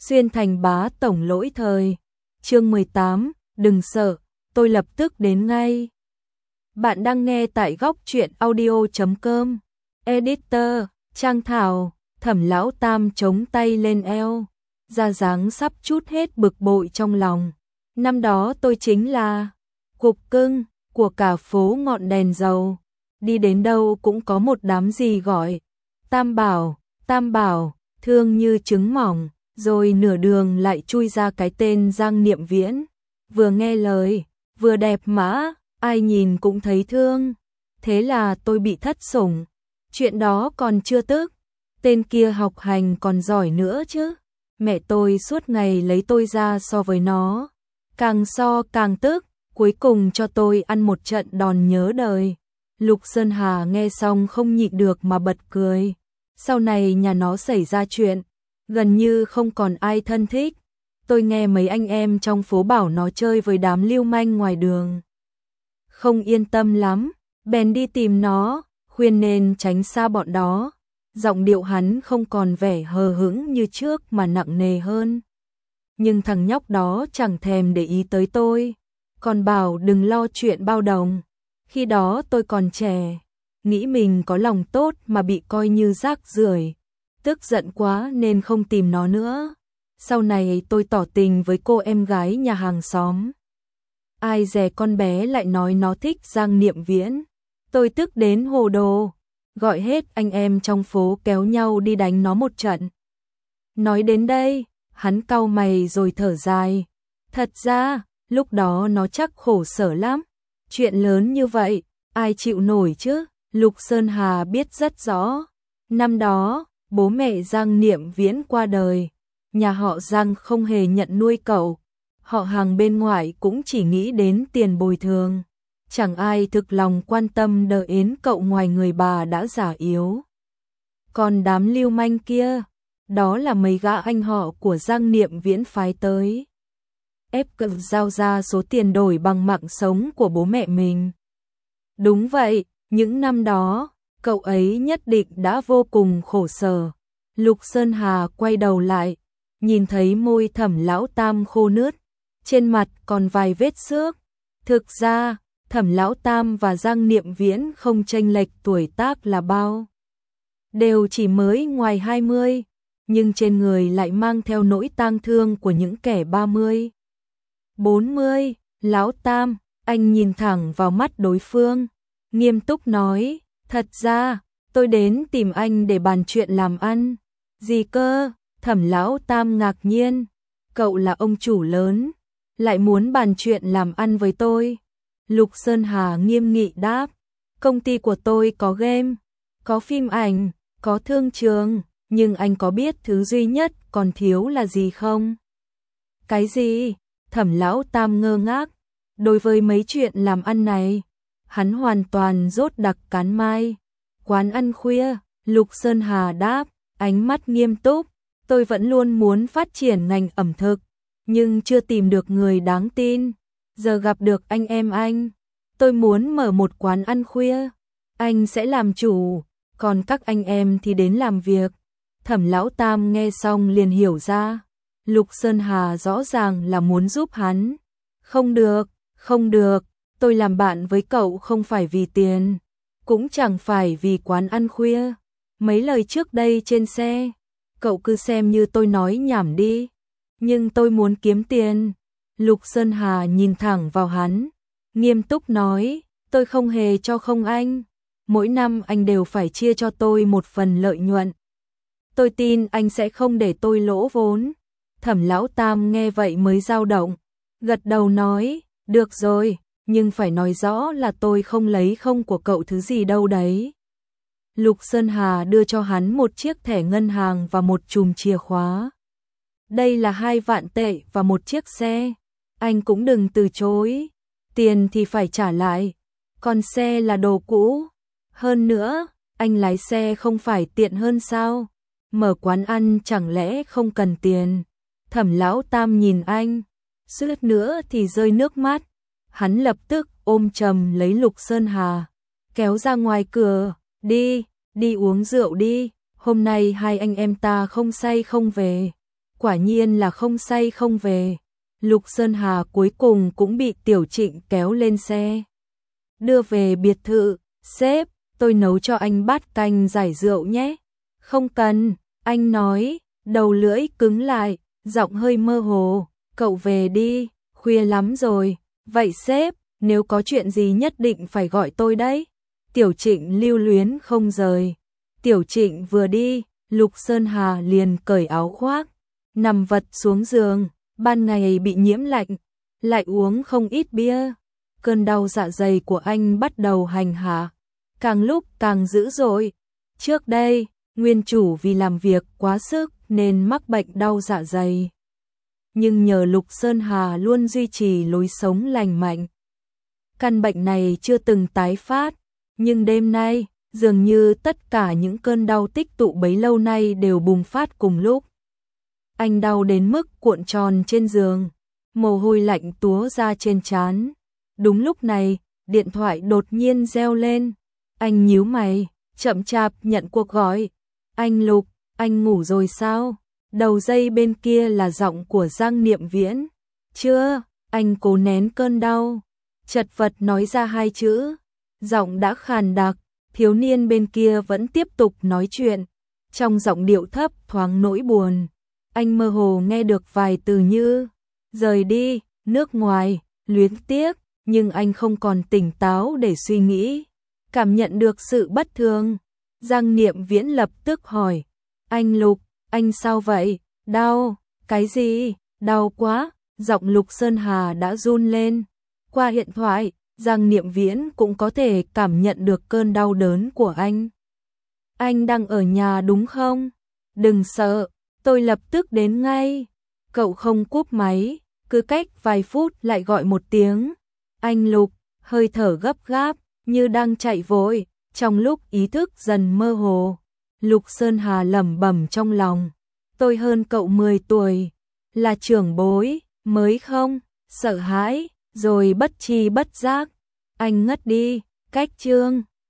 Xuyên thành bá tổng lỗi thời. Chương 18, đừng sợ, tôi lập tức đến ngay. Bạn đang nghe tại góc truyện audio.com. Editor, Trang Thảo. Thẩm Lão Tam chống tay lên eo, ra dáng sắp chút hết bực bội trong lòng. Năm đó tôi chính là cục cưng của cả phố ngọn đèn dầu. Đi đến đâu cũng có một đám gì gọi Tam Bảo, thương như trứng mỏng, rồi nửa đường lại chui ra cái tên Giang Niệm Viễn. Vừa nghe lời, vừa đẹp mã, ai nhìn cũng thấy thương. Thế là tôi bị thất sủng. Chuyện đó còn chưa tức, tên kia học hành còn giỏi nữa chứ. Mẹ tôi suốt ngày lấy tôi ra so với nó. Càng so càng tức, cuối cùng cho tôi ăn một trận đòn nhớ đời. Lục Sơn Hà nghe xong không nhịn được mà bật cười. Sau này nhà nó xảy ra chuyện, gần như không còn ai thân thích. Tôi nghe mấy anh em trong phố bảo nó chơi với đám lưu manh ngoài đường. Không yên tâm lắm, bèn đi tìm nó, khuyên nên tránh xa bọn đó. Giọng điệu hắn không còn vẻ hờ hững như trước mà nặng nề hơn. Nhưng thằng nhóc đó chẳng thèm để ý tới tôi, còn bảo đừng lo chuyện bao đồng. Khi đó tôi còn trẻ, nghĩ mình có lòng tốt mà bị coi như rác rưởi, tức giận quá nên không tìm nó nữa. Sau này tôi tỏ tình với cô em gái nhà hàng xóm. Ai dè con bé lại nói nó thích Giang Niệm Viễn. Tôi tức đến hồ đồ, gọi hết anh em trong phố kéo nhau đi đánh nó một trận. Nói đến đây, hắn cau mày rồi thở dài. Thật ra, lúc đó nó chắc khổ sở lắm. Chuyện lớn như vậy, ai chịu nổi chứ? Lục Sơn Hà biết rất rõ. Năm đó, bố mẹ Giang Niệm Viễn qua đời. Nhà họ Giang không hề nhận nuôi cậu. Họ hàng bên ngoài cũng chỉ nghĩ đến tiền bồi thường. Chẳng ai thực lòng quan tâm đợi đến cậu ngoài người bà đã già yếu. Còn đám lưu manh kia, đó là mấy gã anh họ của Giang Niệm Viễn phái tới. Ép cậu giao ra số tiền đổi bằng mạng sống của bố mẹ mình. Đúng vậy, những năm đó, cậu ấy nhất định đã vô cùng khổ sở. Lục Sơn Hà quay đầu lại, nhìn thấy môi Thẩm Lão Tam khô nướt, trên mặt còn vài vết xước. Thực ra, Thẩm Lão Tam và Giang Niệm Viễn không chênh lệch tuổi tác là bao. Đều chỉ mới ngoài 20, nhưng trên người lại mang theo nỗi tang thương của những kẻ 30, 40. Lão Tam, anh nhìn thẳng vào mắt đối phương, nghiêm túc nói, thật ra, tôi đến tìm anh để bàn chuyện làm ăn. Gì cơ? Thẩm Lão Tam ngạc nhiên, cậu là ông chủ lớn, lại muốn bàn chuyện làm ăn với tôi. Lục Sơn Hà nghiêm nghị đáp, công ty của tôi có game, có phim ảnh, có thương trường, nhưng anh có biết thứ duy nhất còn thiếu là gì không? Cái gì? Thẩm Lão Tam ngơ ngác, đối với mấy chuyện làm ăn này, hắn hoàn toàn rốt đặc cán mai. Quán ăn khuya, Lục Sơn Hà đáp, ánh mắt nghiêm túc, tôi vẫn luôn muốn phát triển ngành ẩm thực, nhưng chưa tìm được người đáng tin. Giờ gặp được anh em anh, tôi muốn mở một quán ăn khuya, anh sẽ làm chủ, còn các anh em thì đến làm việc. Thẩm Lão Tam nghe xong liền hiểu ra, Lục Sơn Hà rõ ràng là muốn giúp hắn. Không được, tôi làm bạn với cậu không phải vì tiền, cũng chẳng phải vì quán ăn khuya. Mấy lời trước đây trên xe, cậu cứ xem như tôi nói nhảm đi, nhưng tôi muốn kiếm tiền. Lục Sơn Hà nhìn thẳng vào hắn, nghiêm túc nói, tôi không hề cho không anh, mỗi năm anh đều phải chia cho tôi một phần lợi nhuận. Tôi tin anh sẽ không để tôi lỗ vốn. Thẩm Lão Tam nghe vậy mới dao động, gật đầu nói, được rồi, nhưng phải nói rõ là tôi không lấy không của cậu thứ gì đâu đấy. Lục Sơn Hà đưa cho hắn một chiếc thẻ ngân hàng và một chùm chìa khóa. Đây là 2 vạn tệ và một chiếc xe. Anh cũng đừng từ chối, tiền thì phải trả lại, còn xe là đồ cũ. Hơn nữa, anh lái xe không phải tiện hơn sao? Mở quán ăn chẳng lẽ không cần tiền? Thẩm Lão Tam nhìn anh, suýt nữa thì rơi nước mắt. Hắn lập tức ôm chầm lấy Lục Sơn Hà, kéo ra ngoài cửa, đi uống rượu đi, hôm nay hai anh em ta không say không về. quả nhiên là không say không về. Lục Sơn Hà cuối cùng cũng bị Tiểu Trịnh kéo lên xe. Đưa về biệt thự, sếp, tôi nấu cho anh bát canh giải rượu nhé. Không cần, anh nói, đầu lưỡi cứng lại, giọng hơi mơ hồ, cậu về đi, khuya lắm rồi. Vậy sếp, nếu có chuyện gì nhất định phải gọi tôi đấy. Tiểu Trịnh lưu luyến không rời. Tiểu Trịnh vừa đi, Lục Sơn Hà liền cởi áo khoác, nằm vật xuống giường, ban ngày bị nhiễm lạnh, lại uống không ít bia. Cơn đau dạ dày của anh bắt đầu hành hạ, càng lúc càng dữ dội. Trước đây, nguyên chủ vì làm việc quá sức nên mắc bệnh đau dạ dày. Nhưng nhờ Lục Sơn Hà luôn duy trì lối sống lành mạnh, căn bệnh này chưa từng tái phát. Nhưng đêm nay, dường như tất cả những cơn đau tích tụ bấy lâu nay đều bùng phát cùng lúc. Anh đau đến mức cuộn tròn trên giường, mồ hôi lạnh túa ra trên trán. Đúng lúc này, điện thoại đột nhiên reo lên. Anh nhíu mày, chậm chạp nhận cuộc gọi. Anh Lục, anh ngủ rồi sao? Đầu dây bên kia là giọng của Giang Niệm Viễn. Chưa, anh cố nén cơn đau, chật vật nói ra hai chữ. Giọng đã khàn đặc, thiếu niên bên kia vẫn tiếp tục nói chuyện. Trong giọng điệu thấp thoáng nỗi buồn. Anh mơ hồ nghe được vài từ như rời đi, nước ngoài, luyến tiếc. Nhưng anh không còn tỉnh táo để suy nghĩ. Cảm nhận được sự bất thường, Giang Niệm Viễn lập tức hỏi. Anh Lục, anh sao vậy? Đau, cái gì? Đau quá. Giọng Lục Sơn Hà đã run lên. Qua điện thoại, Giang Niệm Viễn cũng có thể cảm nhận được cơn đau đớn của anh. Anh đang ở nhà đúng không? Đừng sợ, tôi lập tức đến ngay. Cậu không cúp máy, cứ cách vài phút lại gọi một tiếng. Anh Lục, hơi thở gấp gáp, như đang chạy vội, trong lúc ý thức dần mơ hồ. Lục Sơn Hà lẩm bẩm trong lòng. Tôi hơn cậu 10 tuổi, là trưởng bối, mới không? Sợ hãi, rồi bất tri bất giác. Anh ngất đi, cách chương